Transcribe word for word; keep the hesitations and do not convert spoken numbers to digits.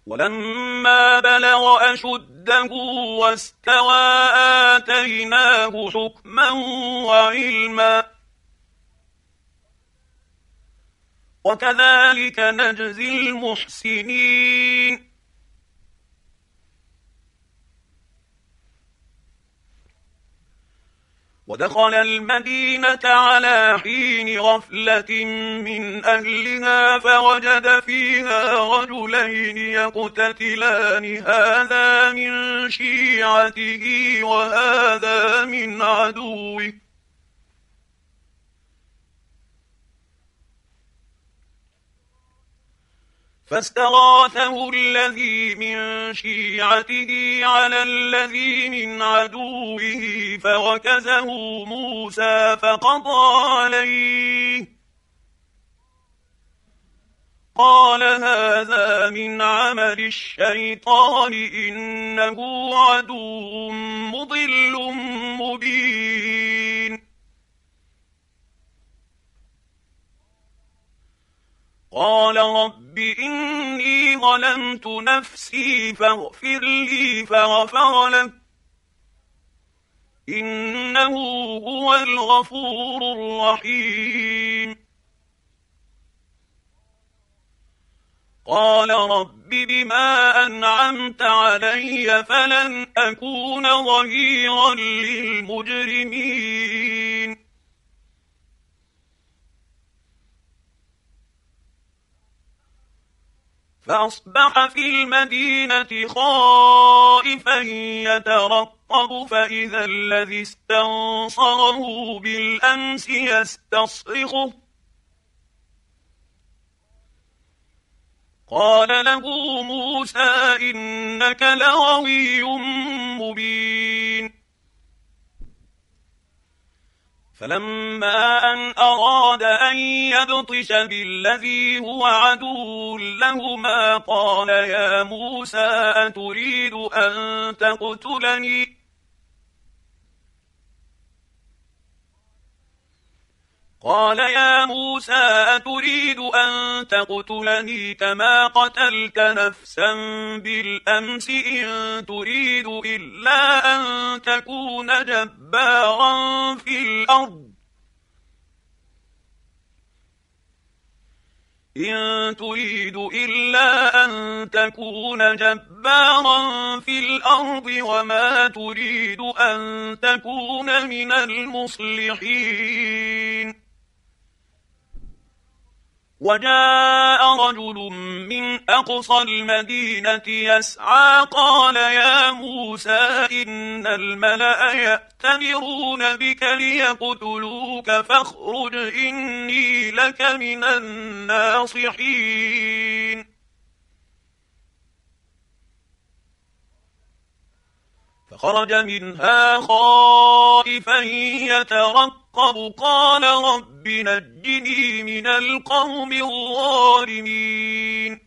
ولما بلغ أشده واستوى آتيناه حكما وعلما وكذلك نجزي المحسنين. ودخل المدينة على حين غفلة من أهلها فوجد فيها رجلين يقتتلان هذا من شيعته وهذا من عدوه فاستغاثه الذي من شيعته على الذي من عدوه فوكزه موسى فقضى عليه قال هذا من عمل الشيطان إنه عدو مضل مبين. قال رب إني ظلمت نفسي فاغفر لي فغفر له إنه هو الغفور الرحيم. قال رب بما أنعمت علي فلن أكون ظهيرا للمجرمين. فأصبح في المدينة خائفا يترقب فإذا الذي استنصره بالأمس يستصرخه قال له موسى إنك لغوي مبين. فلما أن أراد أن يبطش بالذي هو عدو لهما قال يا موسى أتريد أن تقتلني قال يا موسى أتريد أن تقتلني كما قتلت نفسا بالأمس إن تريد إلا أن تكون جبارا في الأرض إن تريد إلا أن تكون جبارا في الأرض وما تريد أن تكون من المصلحين. وجاء رجل من أقصى المدينة يسعى قال يا موسى إن الملأ يأتمرون بك ليقتلوك فاخرج إني لك من الناصحين. فخرج منها خائفا يترقب قال رب نجني من القوم الظالمين.